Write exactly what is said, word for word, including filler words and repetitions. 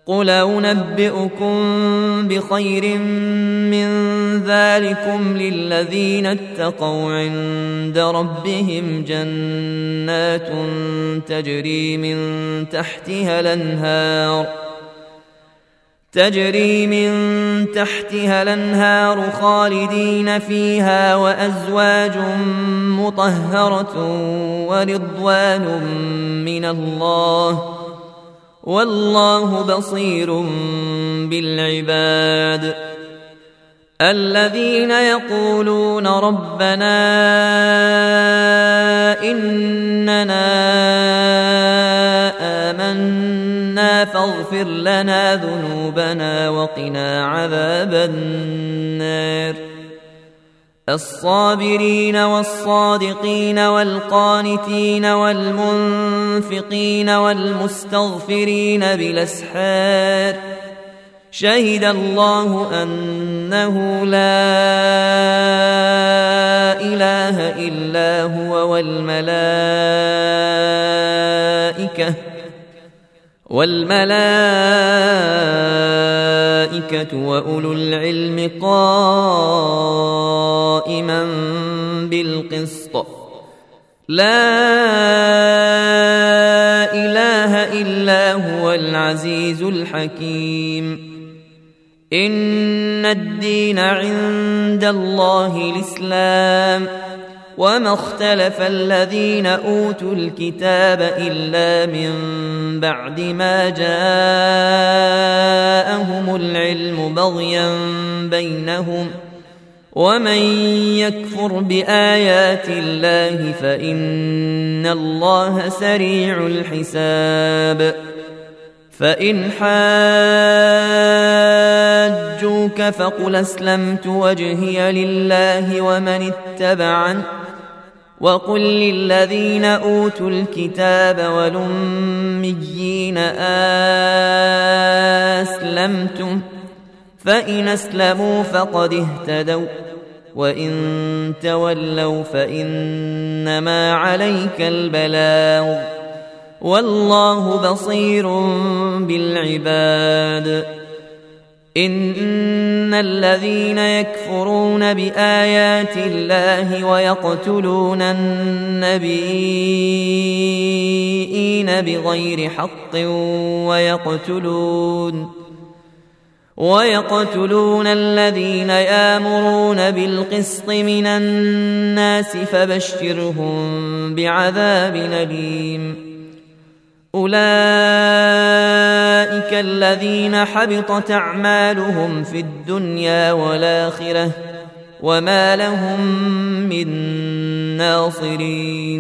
قل أنبئكم بخير من ذلكم للذين اتقوا عند ربهم جنات تجري من تحتها الأنهار تجري من تحتها الأنهار خالدين فيها وأزواج مطهرة ورضوان من الله والله بصير بالعباد الذين يقولون ربنا إننا آمنا فاغفر لنا ذنوبنا وقنا عذاب النار الصابرين والصادقين والقانتين والمنفقين والمستغفرين بالأسحار شهد الله أنه لا إله إلا هو والملائكة والملائكة وأولو العلم قائما بالقسط لا إله إلا هو العزيز الحكيم إن الدين عند الله الإسلام وما اختلف الذين أوتوا الكتاب إلا من بعد ما جاءهم العلم بغيا بينهم ومن يكفر بآيات الله فإن الله سريع الحساب فإن حاجوك فقل أسلمت وجهي لله ومن اتبعني وقل للذين أوتوا الكتاب والأميين أسلمتم فإن أسلموا فقد اهتدوا وإن تولوا فإنما عليك البلاغ والله بصير بالعباد إن الذين يكفرون بآيات الله ويقتلون النبيين بغير حق ويقتلون ويقتلون الذين يأمرون بالقسط من الناس فبشرهم بعذاب أليم أولئك الذين حبطت أعمالهم في الدنيا والآخرة وما لهم من ناصرين